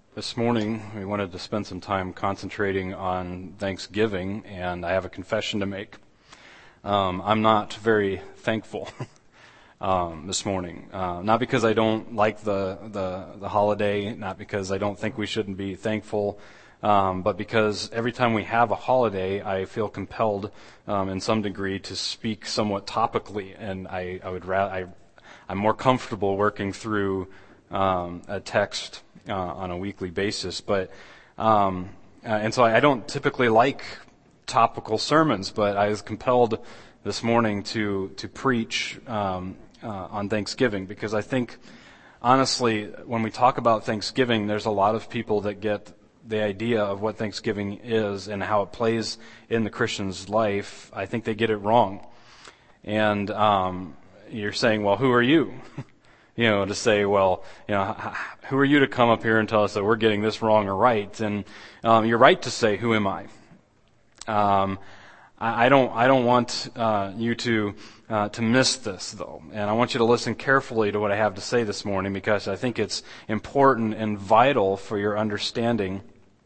This morning, we wanted to spend some time concentrating on Thanksgiving, and I have a confession to make. I'm not very thankful this morning. Not because I don't like the holiday, not because I don't think we shouldn't be thankful, but because every time we have a holiday, I feel compelled, in some degree, to speak somewhat topically, and I'm more comfortable working through a text on a weekly basis, and so I don't typically like topical sermons, but I was compelled this morning to preach on Thanksgiving, because I think, honestly, when we talk about Thanksgiving, there's a lot of people that get the idea of what Thanksgiving is and how it plays in the Christian's life. I think they get it wrong. And you're saying, well, who are you? To say, well, who are you to come up here and tell us that we're getting this wrong or right? And you're right to say, who am I? I don't want you to miss this, though, and I want you to listen carefully to what I have to say this morning, because I think it's important and vital for your understanding.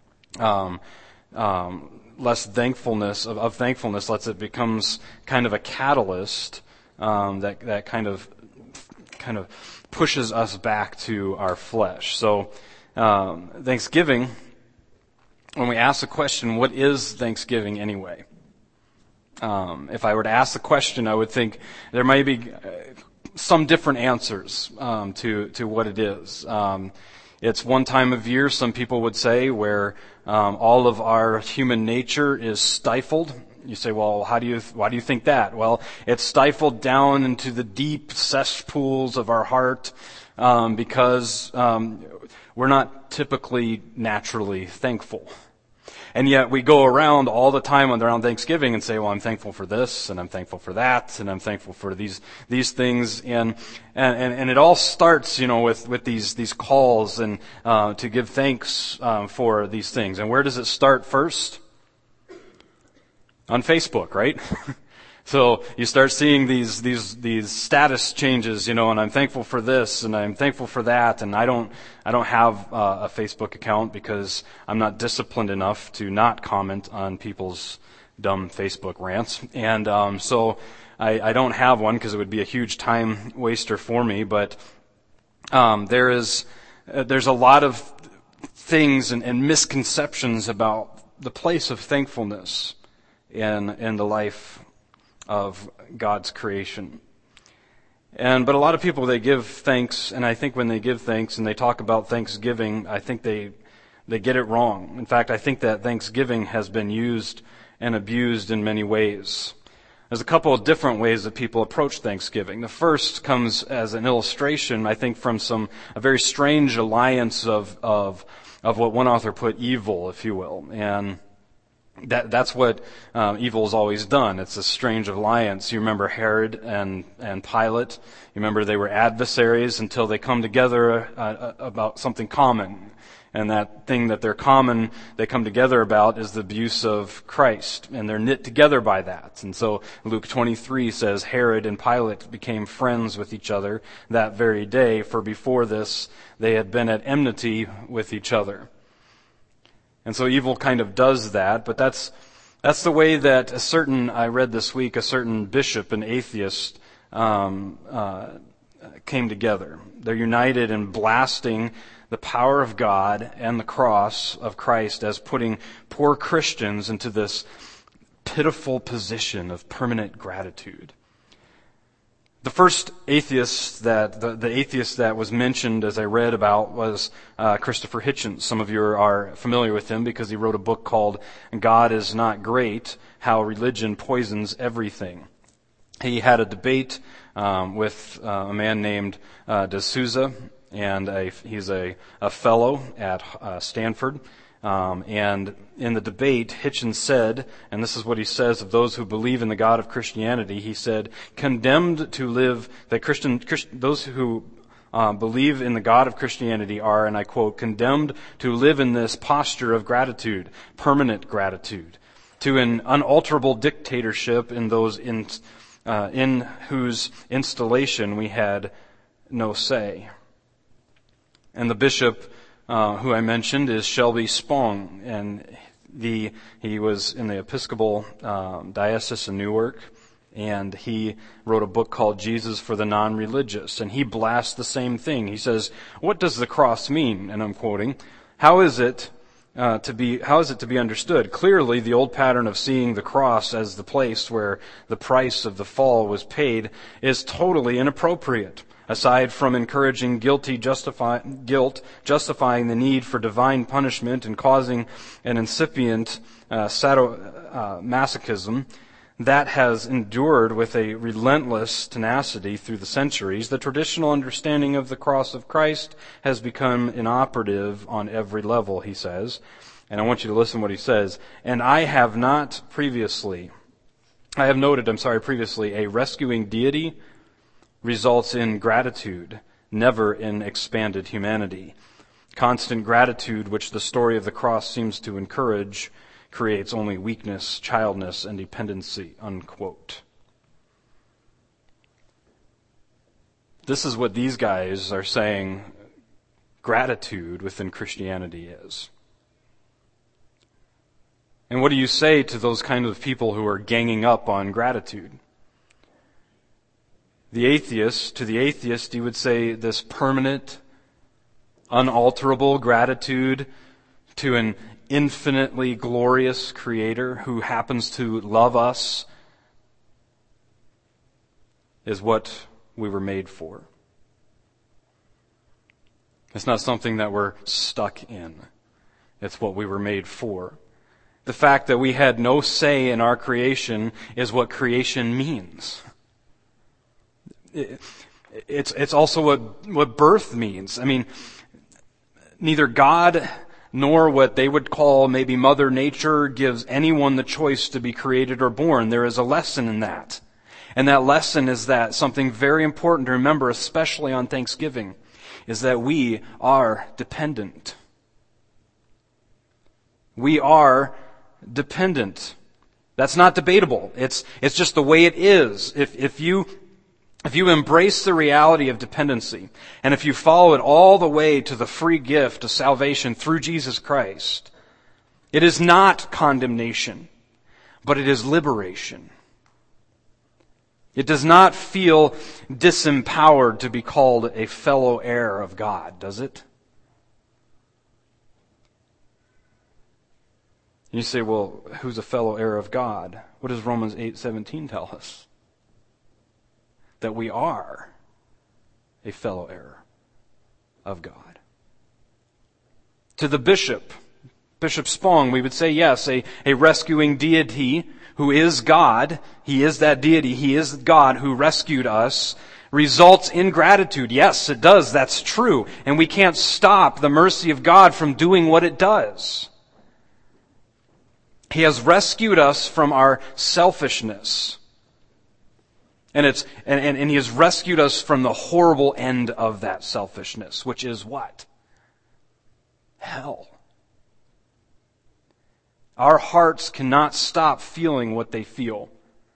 Less thankfulness of thankfulness lets it becomes kind of a catalyst that kind of pushes us back to our flesh. So, Thanksgiving, when we ask the question, what is Thanksgiving anyway? If I were to ask the question, I would think there might be some different answers to what it is. It's one time of year, some people would say, where all of our human nature is stifled. You say, well, why do you think that? Well, it's stifled down into the deep cesspools of our heart because we're not typically naturally thankful. And yet we go around all the time around Thanksgiving and say, well, I'm thankful for this, and I'm thankful for that, and I'm thankful for these things. And it all starts, with these calls and to give thanks for these things. And where does it start first? On Facebook, right? So you start seeing these status changes, and I'm thankful for this, and I'm thankful for that, and I don't have a Facebook account because I'm not disciplined enough to not comment on people's dumb Facebook rants, and so I don't have one because it would be a huge time waster for me. But there's a lot of things and misconceptions about the place of thankfulness in the life of God's creation. But a lot of people, they give thanks, and I think when they give thanks and they talk about Thanksgiving, I think they get it wrong. In fact, I think that Thanksgiving has been used and abused in many ways. There's a couple of different ways that people approach Thanksgiving. The first comes as an illustration, I think, from a very strange alliance of what one author put, evil, if you will. And that's what evil has always done. It's a strange alliance. You remember Herod and Pilate. You remember they were adversaries until they come together about something common. And that thing that they come together about is the abuse of Christ. And they're knit together by that. And so Luke 23 says Herod and Pilate became friends with each other that very day, for before this they had been at enmity with each other. And so evil kind of does that, but that's the way that I read this week, a certain bishop, an atheist, came together. They're united in blasting the power of God and the cross of Christ as putting poor Christians into this pitiful position of permanent gratitude. The first atheist the atheist that was mentioned, as I read about, was Christopher Hitchens. Some of you are familiar with him because he wrote a book called God is Not Great: How Religion Poisons Everything. He had a debate with a man named D'Souza, and he's a fellow at Stanford. And in the debate, Hitchens said, and this is what he says of those who believe in the God of Christianity, he said, condemned to live, those who believe in the God of Christianity are, and I quote, condemned to live in this posture of gratitude, permanent gratitude, to an unalterable dictatorship in those in whose installation we had no say. And the bishop who I mentioned, is Shelby Spong, and he was in the Episcopal Diocese of Newark, and he wrote a book called Jesus for the Non-Religious, and he blasts the same thing. He says, "What does the cross mean?" And I'm quoting, How is it to be understood? Clearly, the old pattern of seeing the cross as the place where the price of the fall was paid is totally inappropriate. Aside from encouraging guilt justifying the need for divine punishment and causing an incipient sadomasochism that has endured with a relentless tenacity through the centuries, the traditional understanding of the cross of Christ has become inoperative on every level, he says. And I want you to listen to what he says. And I have noted previously, a rescuing deity results in gratitude, never in expanded humanity. Constant gratitude, which the story of the cross seems to encourage, creates only weakness, childness, and dependency, unquote. This is what these guys are saying gratitude within Christianity is. And what do you say to those kind of people who are ganging up on gratitude? To the atheist, you would say this permanent, unalterable gratitude to an infinitely glorious Creator who happens to love us is what we were made for. It's not something that we're stuck in. It's what we were made for. The fact that we had no say in our creation is what creation means. It's also what birth means. I mean, neither God nor what they would call maybe Mother Nature gives anyone the choice to be created or born. There is a lesson in that. And that lesson is that something very important to remember, especially on Thanksgiving, is that we are dependent. We are dependent. That's not debatable. It's just the way it is. If you embrace the reality of dependency, and if you follow it all the way to the free gift of salvation through Jesus Christ, it is not condemnation, but it is liberation. It does not feel disempowered to be called a fellow heir of God, does it? And you say, well, who's a fellow heir of God? What does Romans 8:17 tell us? That we are a fellow heir of God. To the Bishop Spong, we would say yes, a rescuing deity who is God. He is that deity. He is God who rescued us. Results in gratitude. Yes, it does. That's true. And we can't stop the mercy of God from doing what it does. He has rescued us from our selfishness. And He has rescued us from the horrible end of that selfishness, which is what? Hell. Our hearts cannot stop feeling what they feel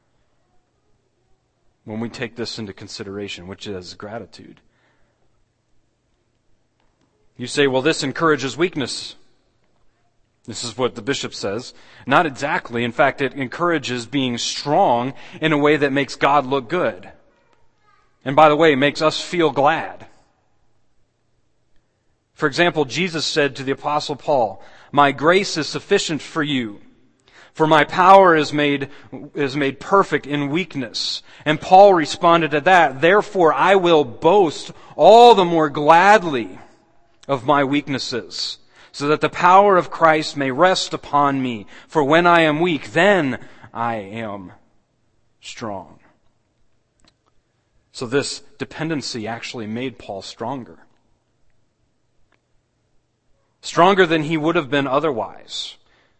when we take this into consideration, which is gratitude. You say, well, this encourages weakness. This is what the bishop says. Not exactly. In fact, it encourages being strong in a way that makes God look good. And by the way, makes us feel glad. For example, Jesus said to the Apostle Paul, "My grace is sufficient for you, for my power is made perfect in weakness." And Paul responded to that, "Therefore I will boast all the more gladly of my weaknesses, so that the power of Christ may rest upon me. For when I am weak, then I am strong." So this dependency actually made Paul stronger. Stronger than he would have been otherwise.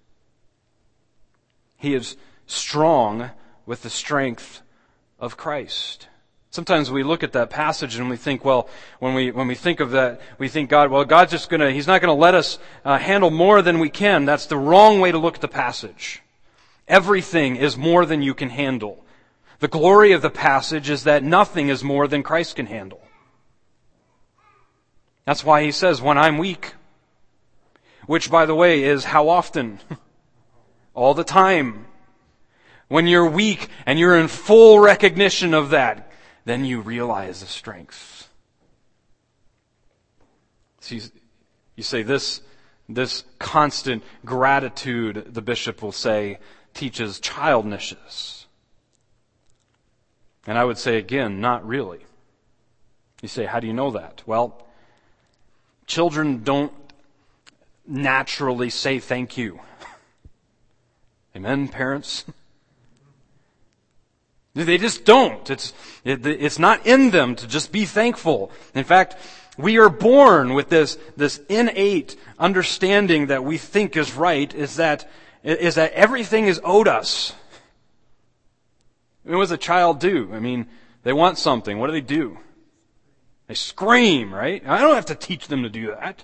He is strong with the strength of Christ. Sometimes we look at that passage and we think, well, when we think of that, we think God's just He's not gonna let us handle more than we can. That's the wrong way to look at the passage. Everything is more than you can handle. The glory of the passage is that nothing is more than Christ can handle. That's why he says, when I'm weak, which, by the way, is how often? All the time. When you're weak and you're in full recognition of that, then you realize the strength. See, you say this constant gratitude, the bishop will say, teaches childishness. And I would say again, not really. You say, how do you know that? Well, children don't naturally say thank you. Amen, parents? They just don't. It's not in them to just be thankful. In fact, we are born with this innate understanding that we think is right, is that everything is owed us. I mean, what does a child do? I mean, they want something. What do? They scream, right? I don't have to teach them to do that.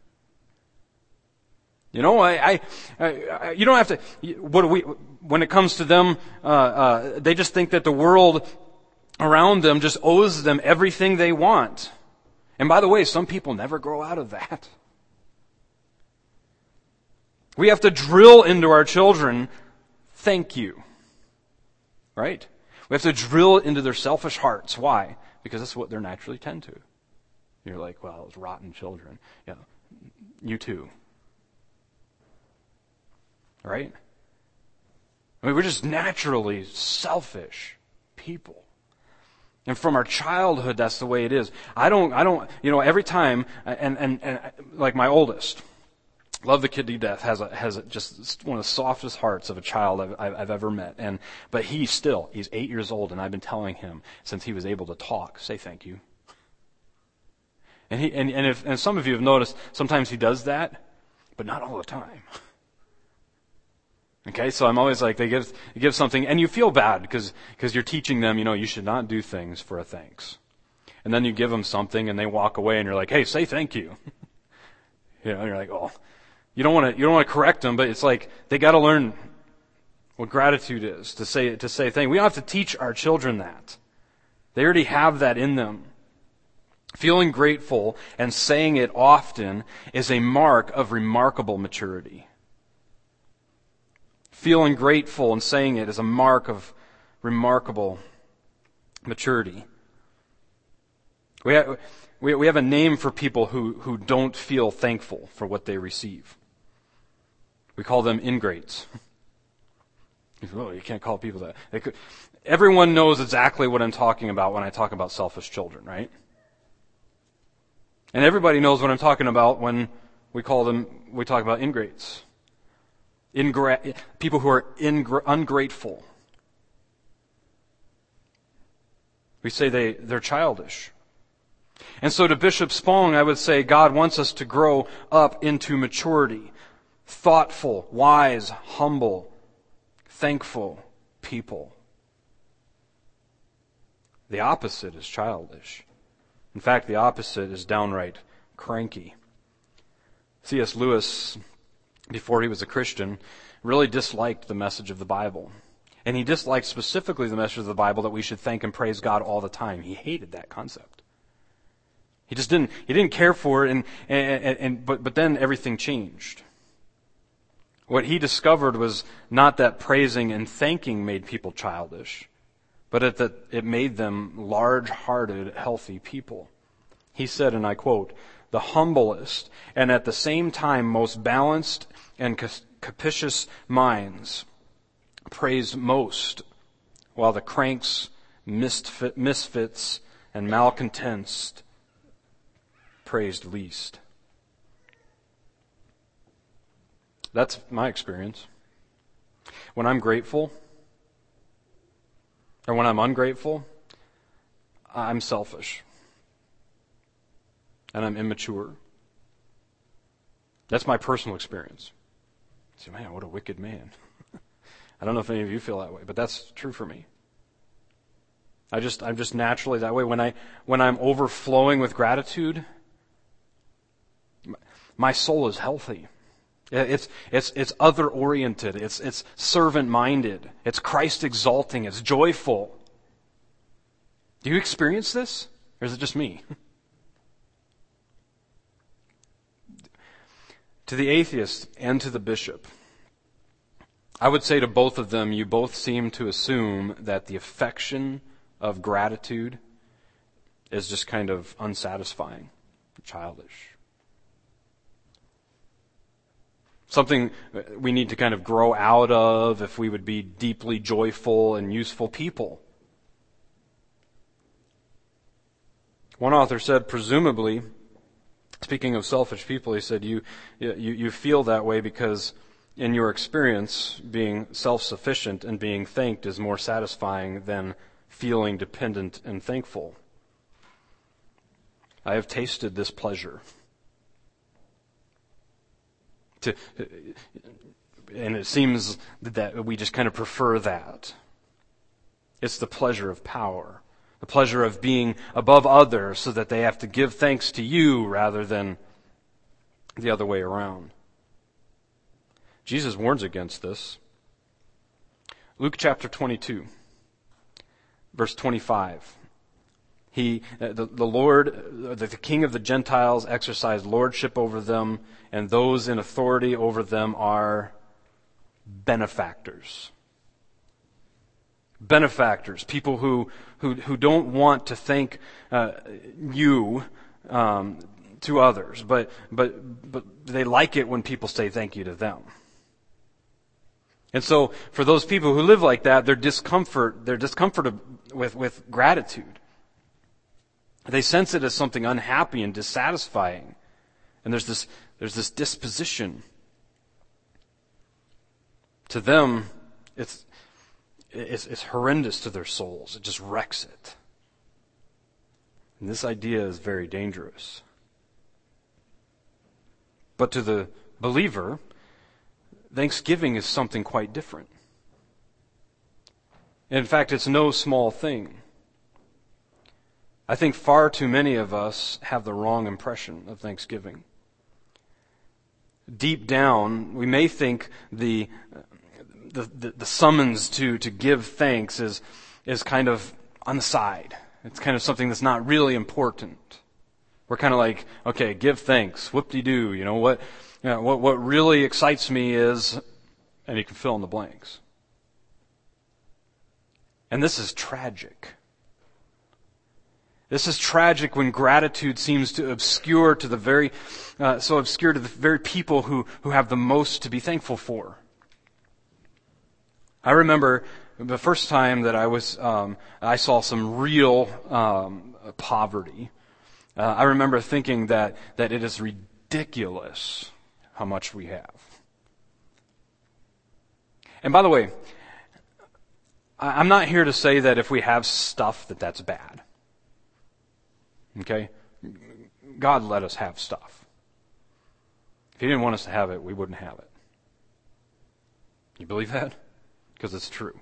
You know, you don't have to. When it comes to them, they just think that the world around them just owes them everything they want. And by the way, some people never grow out of that. We have to drill into our children, thank you. Right? We have to drill into their selfish hearts. Why? Because that's what they're naturally tend to. You're like, well, it's rotten children. Yeah, you too. Right? I mean, we're just naturally selfish people. And from our childhood, that's the way it is. I don't, every time, and like my oldest, love the kid to death, has just one of the softest hearts of a child I've ever met. But he's 8 years old, and I've been telling him since he was able to talk, say thank you. And some of you have noticed, sometimes he does that, but not all the time. Okay, so I'm always like, you give something, and you feel bad because you're teaching them, you should not do things for a thanks. And then you give them something, and they walk away, and you're like, hey, say thank you. And you're like, oh, you don't want to correct them, but it's like they got to learn what gratitude is to say thank you. We don't have to teach our children that. They already have that in them. Feeling grateful and saying it often is a mark of remarkable maturity. Feeling grateful and saying it is a mark of remarkable maturity. We have a name for people who don't feel thankful for what they receive. We call them ingrates. Oh, you can't call people that. Everyone knows exactly what I'm talking about when I talk about selfish children, right? And everybody knows what I'm talking about when we talk about ingrates. People who are ungrateful. We say they're childish. And so to Bishop Spong, I would say God wants us to grow up into maturity. Thoughtful, wise, humble, thankful people. The opposite is childish. In fact, the opposite is downright cranky. C.S. Lewis, before he was a Christian, really disliked the message of the Bible. And he disliked specifically the message of the Bible that we should thank and praise God all the time. He hated that concept. He didn't care for it, but then everything changed. What he discovered was not that praising and thanking made people childish, but that it made them large-hearted, healthy people. He said, and I quote, "The humblest and at the same time most balanced and capacious minds praised most, while the cranks, misfits, and malcontents praised least." That's my experience. When I'm grateful, or when I'm ungrateful, I'm selfish. And I'm immature. That's my personal experience. You say, man, what a wicked man. I don't know if any of you feel that way, but that's true for me. I'm just naturally that way. When I'm overflowing with gratitude, my soul is healthy. It's other oriented. It's servant minded. It's Christ exalting. It's joyful. Do you experience this? Or is it just me? To the atheist and to the bishop, I would say to both of them, you both seem to assume that the affection of gratitude is just kind of unsatisfying, childish. Something we need to kind of grow out of if we would be deeply joyful and useful people. One author said, presumably, speaking of selfish people, he said, you feel that way because in your experience, being self-sufficient and being thanked is more satisfying than feeling dependent and thankful. I have tasted this pleasure. And it seems that we just kind of prefer that. It's the pleasure of power. The pleasure of being above others so that they have to give thanks to you rather than the other way around. Jesus warns against this. Luke chapter 22, verse 25. The Lord, the King of the Gentiles, exercised lordship over them, and those in authority over them are benefactors. Benefactors, people who don't want to thank you to others, but they like it when people say thank you to them. And so, for those people who live like that, they're discomforted with gratitude. They sense it as something unhappy and dissatisfying, and there's this disposition. To them, it's horrendous to their souls. It just wrecks it. And this idea is very dangerous. But to the believer, thanksgiving is something quite different. In fact, it's no small thing. I think far too many of us have the wrong impression of thanksgiving. Deep down, we may think the summons to give thanks is kind of on the side. It's kind of something that's not really important. We're kind of like, okay, give thanks, whoop-de-doo. You know what really excites me is, and you can fill in the blanks. And this is tragic. This is tragic when gratitude seems to obscure to the very people who have the most to be thankful for. I remember the first time that I saw some real poverty. I remember thinking that it is ridiculous how much we have. And by the way, I'm not here to say that if we have stuff that's bad. Okay? God let us have stuff. If He didn't want us to have it, we wouldn't have it. You believe that? Because it's true.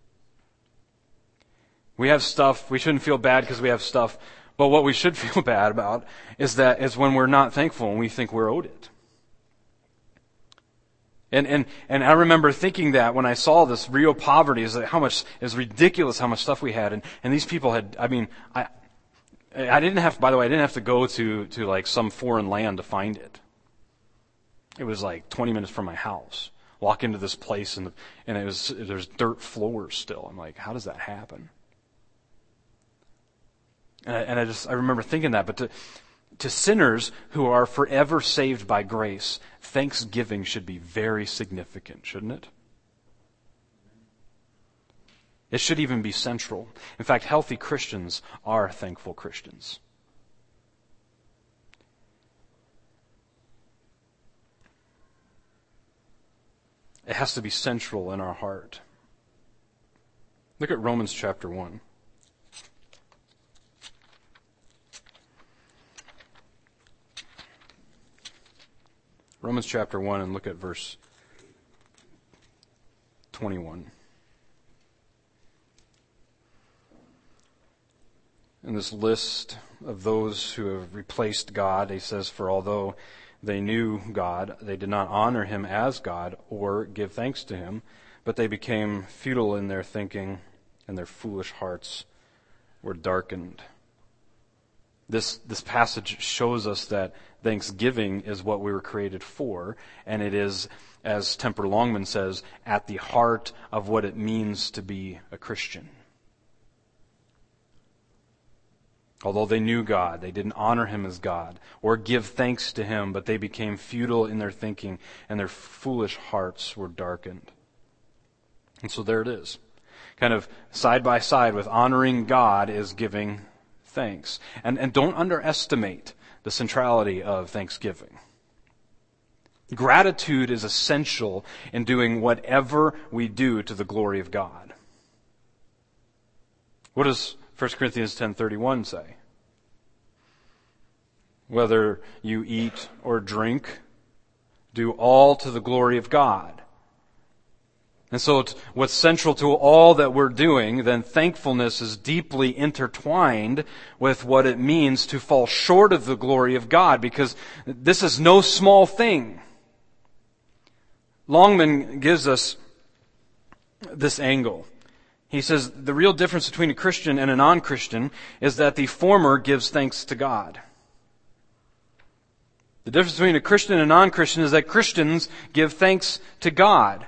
We have stuff. We shouldn't feel bad because we have stuff. But what we should feel bad about is when we're not thankful and we think we're owed it. And I remember thinking that when I saw this real poverty, is that how much is ridiculous how much stuff we had, and these people had. I didn't have. By the way, I didn't have to go to like some foreign land to find it. It was like 20 minutes from my house. Walk into this place and there's dirt floors still. I'm like, how does that happen? And I remember thinking that, but to sinners who are forever saved by grace, thanksgiving should be very significant, shouldn't it? It should even be central. In fact, healthy Christians are thankful Christians. It has to be central in our heart. Look at Romans chapter 1. Romans chapter 1, and look at verse 21. In this list of those who have replaced God, he says, for although they knew God, they did not honor Him as God or give thanks to Him, but they became futile in their thinking, and their foolish hearts were darkened. This passage shows us that thanksgiving is what we were created for, and it is, as Temper Longman says, at the heart of what it means to be a Christian. Although they knew God, they didn't honor Him as God or give thanks to Him, but they became futile in their thinking, and their foolish hearts were darkened. And so there it is. Kind of side by side with honoring God is giving thanks. And don't underestimate the centrality of thanksgiving. Gratitude is essential in doing whatever we do to the glory of God. What does 1 Corinthians 10:31 say? Whether you eat or drink, do all to the glory of God. And so what's central to all that we're doing, then thankfulness is deeply intertwined with what it means to fall short of the glory of God, because this is no small thing. Longman gives us this angle. He says the real difference between a Christian and a non-Christian is that the former gives thanks to God. The difference between a Christian and a non-Christian is that Christians give thanks to God.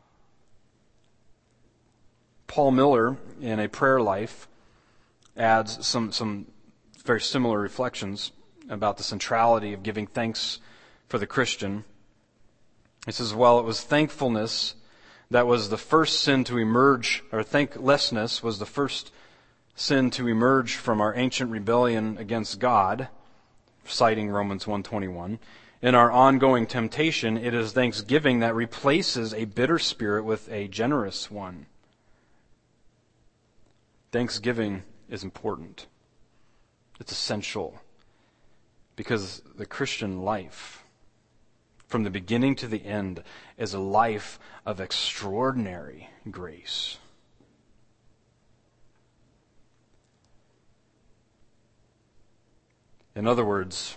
Paul Miller, in A Prayer Life, adds some very similar reflections about the centrality of giving thanks for the Christian. He says, while it was thankfulness that was the first sin to emerge, or thanklessness was the first sin to emerge from our ancient rebellion against God, citing Romans 1:21, in our ongoing temptation, it is thanksgiving that replaces a bitter spirit with a generous one. Thanksgiving is important. It's essential because the Christian life, from the beginning to the end, is a life of extraordinary grace. In other words,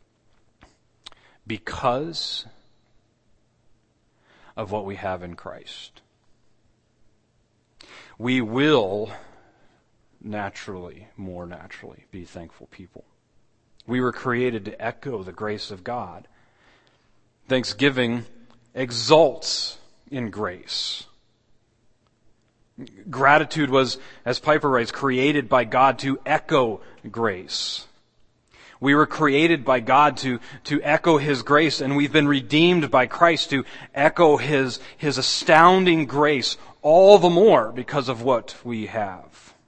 because of what we have in Christ, we will more naturally, be thankful people. We were created to echo the grace of God. Thanksgiving exalts in grace. Gratitude was, as Piper writes, created by God to echo grace. We were created by God to echo His grace, and we've been redeemed by Christ to echo His astounding grace all the more because of what we have.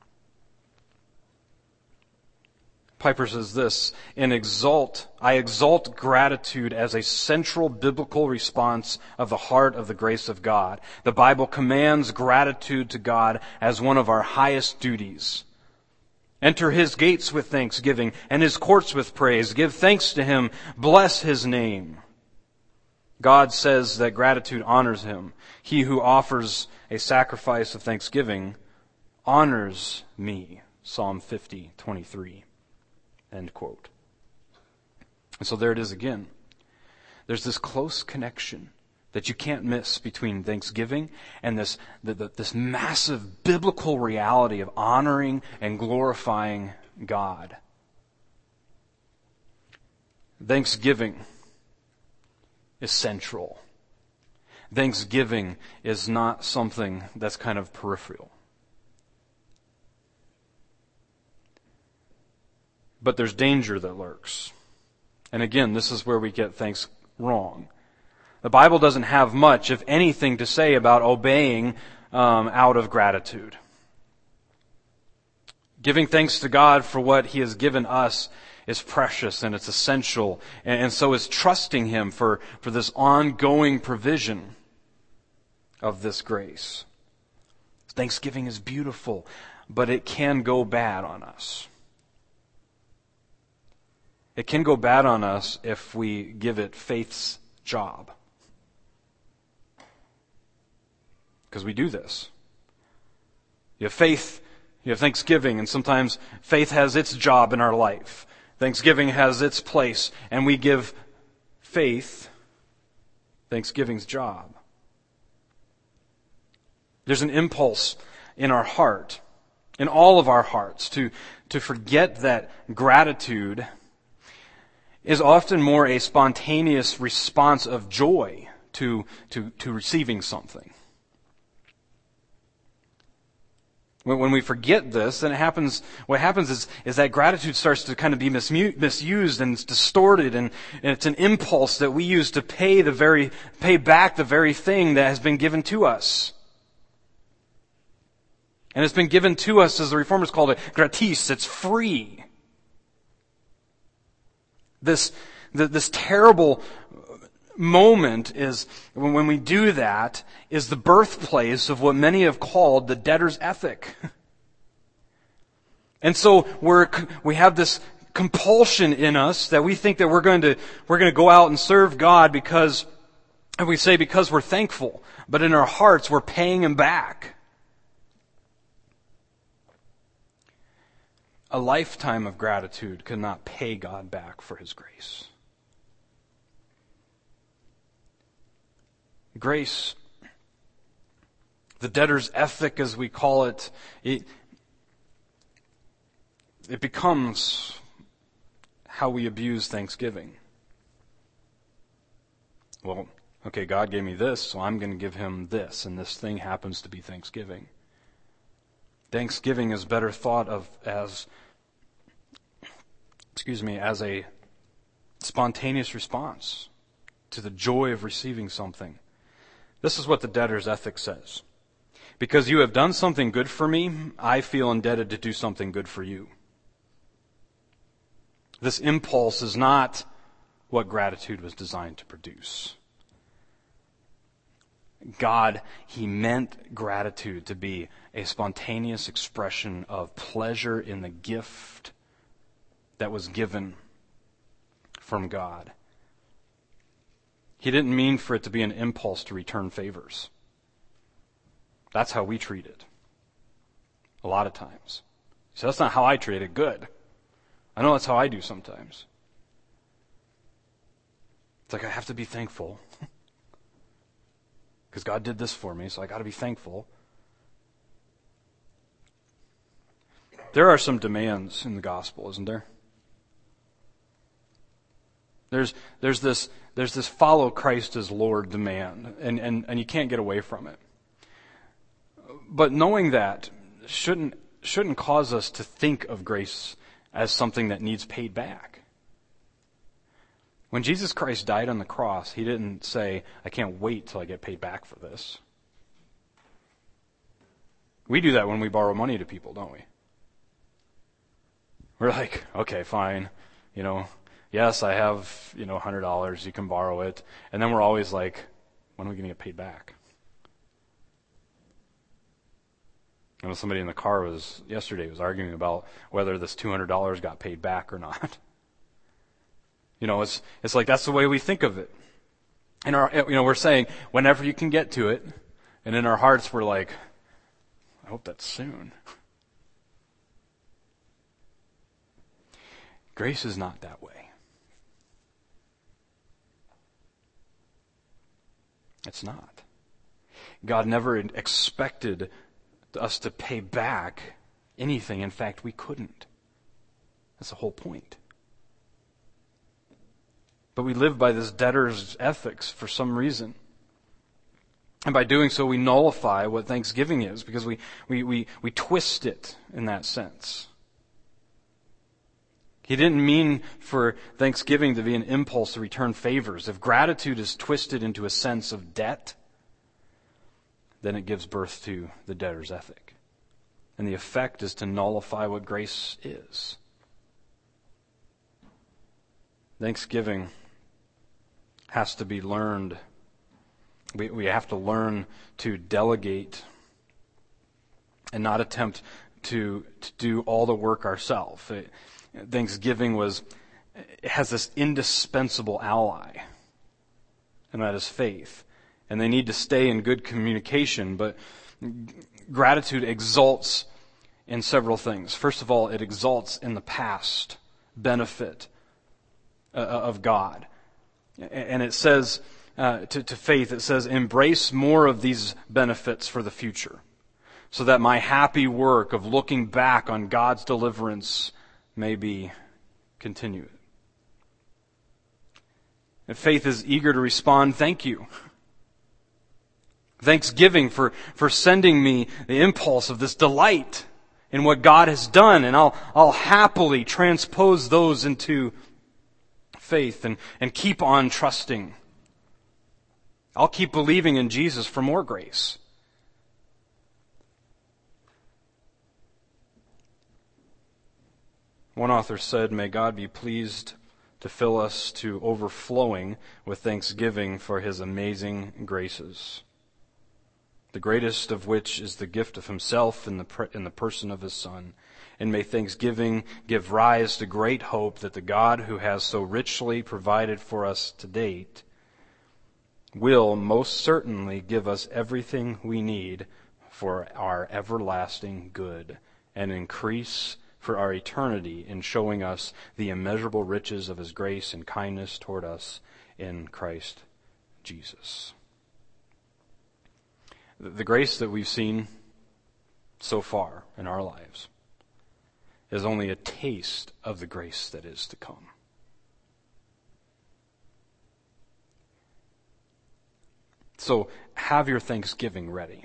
Piper says this, I exalt gratitude as a central biblical response of the heart of the grace of God. The Bible commands gratitude to God as one of our highest duties. Enter His gates with thanksgiving and His courts with praise. Give thanks to Him. Bless His name. God says that gratitude honors Him. He who offers a sacrifice of thanksgiving honors me. Psalm 50:23. End quote. And so there it is again. There's this close connection that you can't miss between thanksgiving and this massive biblical reality of honoring and glorifying God. Thanksgiving is central. Thanksgiving is not something that's kind of peripheral. But there's danger that lurks. And again, this is where we get things wrong. The Bible doesn't have much, if anything, to say about obeying out of gratitude. Giving thanks to God for what He has given us is precious and it's essential. And so is trusting Him for this ongoing provision of this grace. Thanksgiving is beautiful, but it can go bad on us. It can go bad on us if we give it faith's job. Because we do this. You have faith, you have thanksgiving, and sometimes faith has its job in our life. Thanksgiving has its place, and we give faith thanksgiving's job. There's an impulse in our heart, in all of our hearts, to to forget that gratitude is often more a spontaneous response of joy to receiving something. When we forget this, then what happens is that gratitude starts to kind of be misused and it's distorted, and it's an impulse that we use to pay back the very thing that has been given to us. And it's been given to us, as the Reformers called it, gratis. It's free. This terrible moment is, when we do that, is the birthplace of what many have called the debtor's ethic. And so we have this compulsion in us that we think that we're going to go out and serve God because we're thankful, but in our hearts we're paying Him back. A lifetime of gratitude could not pay God back for His grace. Grace, the debtor's ethic as we call it, it becomes how we abuse thanksgiving. Well, okay, God gave me this, so I'm going to give Him this, and this thing happens to be Thanksgiving. Thanksgiving is better thought of as a spontaneous response to the joy of receiving something. This is what the debtor's ethic says. Because you have done something good for me, I feel indebted to do something good for you. This impulse is not what gratitude was designed to produce. God, He meant gratitude to be a spontaneous expression of pleasure in the gift that was given from God. He didn't mean for it to be an impulse to return favors. That's how we treat it. A lot of times. So that's not how I treat it. Good. I know that's how I do sometimes. It's like I have to be thankful. Because God did this for me, so I got to be thankful. There are some demands in the gospel, isn't there? There's this follow Christ as Lord demand, and you can't get away from it. But knowing that shouldn't cause us to think of grace as something that needs paid back. When Jesus Christ died on the cross, He didn't say, I can't wait till I get paid back for this. We do that when we borrow money to people, don't we? We're like, okay, fine, yes, I have, $100, you can borrow it. And then we're always like, when are we going to get paid back? I know somebody in the car yesterday was arguing about whether this $200 got paid back or not. It's like that's the way we think of it. And we're saying whenever you can get to it, and in our hearts we're like, I hope that's soon. Grace is not that way. It's not. God never expected us to pay back anything. In fact, we couldn't. That's the whole point. But we live by this debtor's ethics for some reason. And by doing so, we nullify what thanksgiving is, because we twist it in that sense. He didn't mean for thanksgiving to be an impulse to return favors. If gratitude is twisted into a sense of debt, then it gives birth to the debtor's ethic. And the effect is to nullify what grace is. Thanksgiving has to be learned. We have to learn to delegate and not attempt to do all the work ourselves. Thanksgiving has this indispensable ally, and that is faith. And they need to stay in good communication, but gratitude exalts in several things. First of all, it exalts in the past benefit of God. And it says, to faith, it says, embrace more of these benefits for the future. so that my happy work of looking back on God's deliverance may be continued. And faith is eager to respond, thank you. Thanksgiving for sending me the impulse of this delight in what God has done, and I'll happily transpose those into faith and keep on trusting. I'll keep believing in Jesus for more grace. One author said, "May God be pleased to fill us to overflowing with thanksgiving for His amazing graces, the greatest of which is the gift of Himself in the person of His Son. And may thanksgiving give rise to great hope that the God who has so richly provided for us to date will most certainly give us everything we need for our everlasting good and increase for our eternity in showing us the immeasurable riches of His grace and kindness toward us in Christ Jesus." The grace that we've seen so far in our lives is only a taste of the grace that is to come. So have your thanksgiving ready.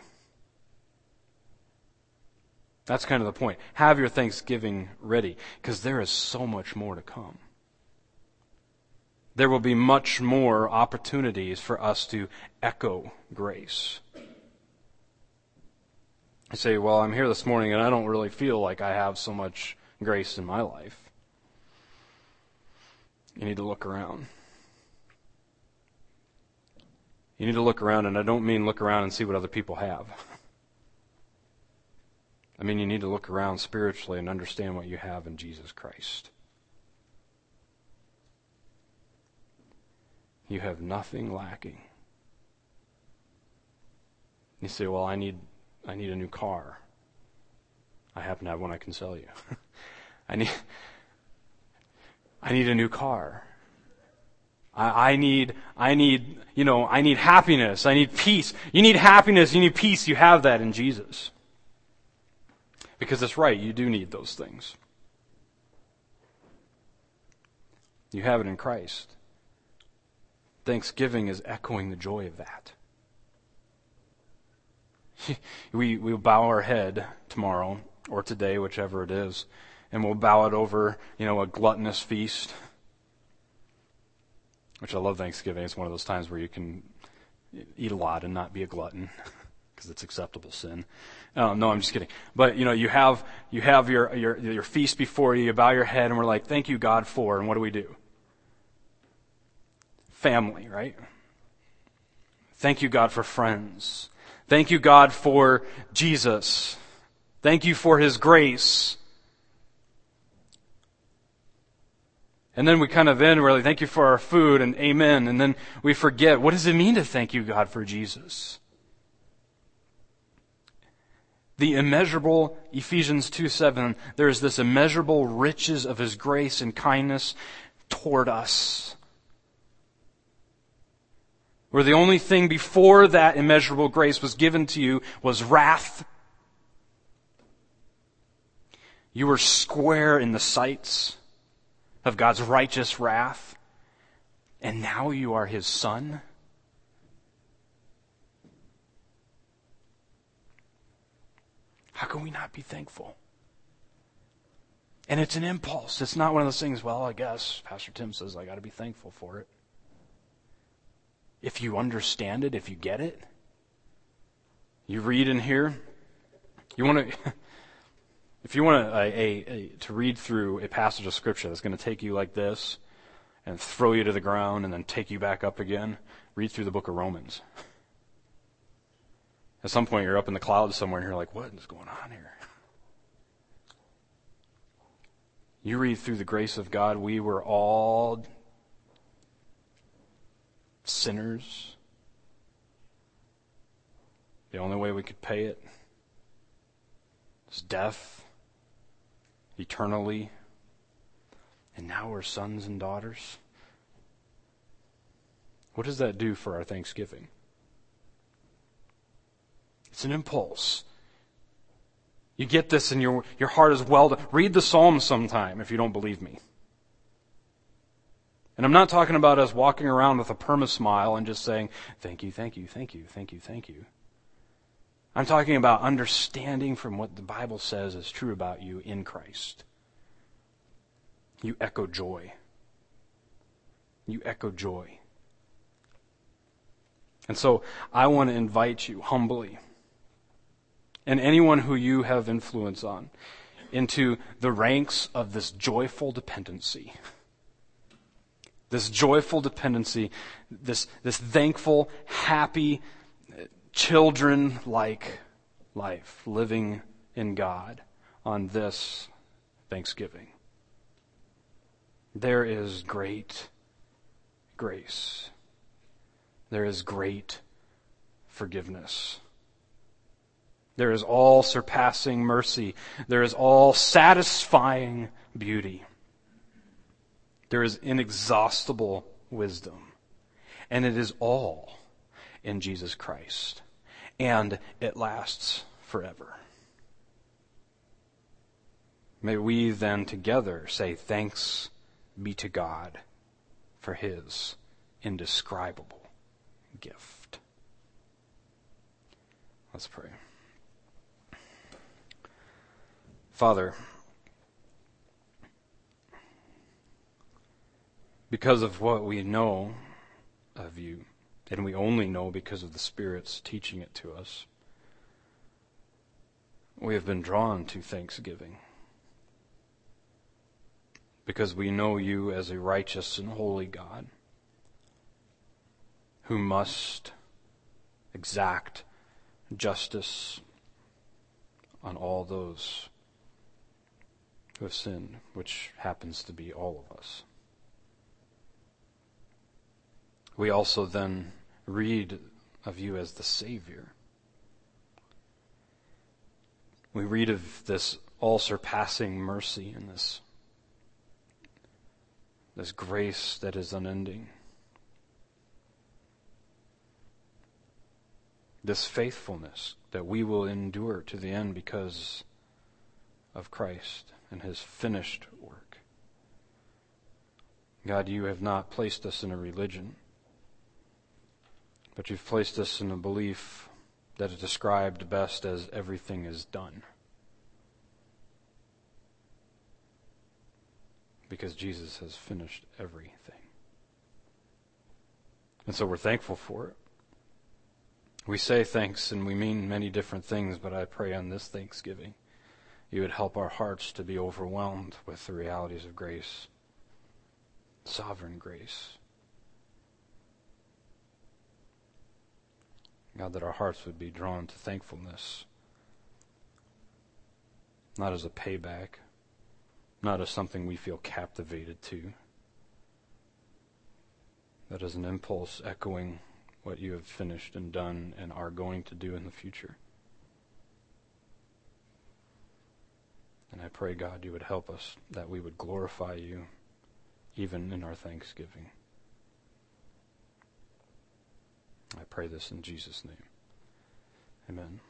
That's kind of the point. Have your thanksgiving ready, because there is so much more to come. There will be much more opportunities for us to echo grace. I say, well, I'm here this morning and I don't really feel like I have so much grace in my life. You need to look around. You need to look around, and I don't mean look around and see what other people have. I mean, you need to look around spiritually and understand what you have in Jesus Christ. You have nothing lacking. You say, well, I need a new car. I happen to have one I can sell you. I need a new car. I need happiness. I need peace. You need happiness. You need peace. You have that in Jesus. Because it's right. You do need those things. You have it in Christ. Thanksgiving is echoing the joy of that. We'll bow our head tomorrow or today, whichever it is, and we'll bow it over, a gluttonous feast. Which I love Thanksgiving. It's one of those times where you can eat a lot and not be a glutton, because it's acceptable sin. No, I'm just kidding. But you have your feast before you. You bow your head, and we're like, "Thank you, God, for." And what do? Family, right? Thank you, God, for friends. Thank you, God, for Jesus. Thank you for His grace. And then we kind of end, we're like, "Thank you for our food," and amen. And then we forget, what does it mean to thank you, God, for Jesus? The immeasurable, Ephesians 2:7, there is this immeasurable riches of His grace and kindness toward us. Where the only thing before that immeasurable grace was given to you was wrath. You were square in the sights of God's righteous wrath, and now you are His son. How can we not be thankful? And it's an impulse. It's not one of those things, well, I guess Pastor Tim says I got to be thankful for it. If you understand it, if you get it, you read in here, if you want to read through a passage of Scripture that's going to take you like this and throw you to the ground and then take you back up again, read through the book of Romans. At some point you're up in the clouds somewhere and you're like, what is going on here? You read through the grace of God, we were all sinners. The only way we could pay it is death, eternally. And now we're sons and daughters. What does that do for our thanksgiving? It's an impulse. You get this and your heart is welled. Read the Psalms sometime if you don't believe me. And I'm not talking about us walking around with a perma-smile and just saying, thank you, thank you, thank you, thank you, thank you. I'm talking about understanding from what the Bible says is true about you in Christ. You echo joy. You echo joy. And so I want to invite you humbly, and anyone who you have influence on, into the ranks of this joyful dependency. This joyful dependency, this thankful, happy, children-like life, living in God on this Thanksgiving. There is great grace. There is great forgiveness. There is all-surpassing mercy. There is all-satisfying beauty. There is inexhaustible wisdom. And it is all in Jesus Christ. And it lasts forever. May we then together say thanks be to God for His indescribable gift. Let's pray. Father, because of what we know of you, and we only know because of the Spirit's teaching it to us, we have been drawn to thanksgiving. Because we know you as a righteous and holy God who must exact justice on all those who have sinned, which happens to be all of us. We also then read of you as the Savior. We read of this all-surpassing mercy and this grace that is unending. This faithfulness that we will endure to the end because of Christ and His finished work. God, you have not placed us in a religion, but you've placed us in a belief that is described best as everything is done. Because Jesus has finished everything. And so we're thankful for it. We say thanks and we mean many different things, but I pray on this Thanksgiving you would help our hearts to be overwhelmed with the realities of grace, sovereign grace. God, that our hearts would be drawn to thankfulness, not as a payback, not as something we feel captivated to, but as an impulse echoing what you have finished and done and are going to do in the future. And I pray, God, you would help us, that we would glorify you even in our thanksgiving. I pray this in Jesus' name. Amen.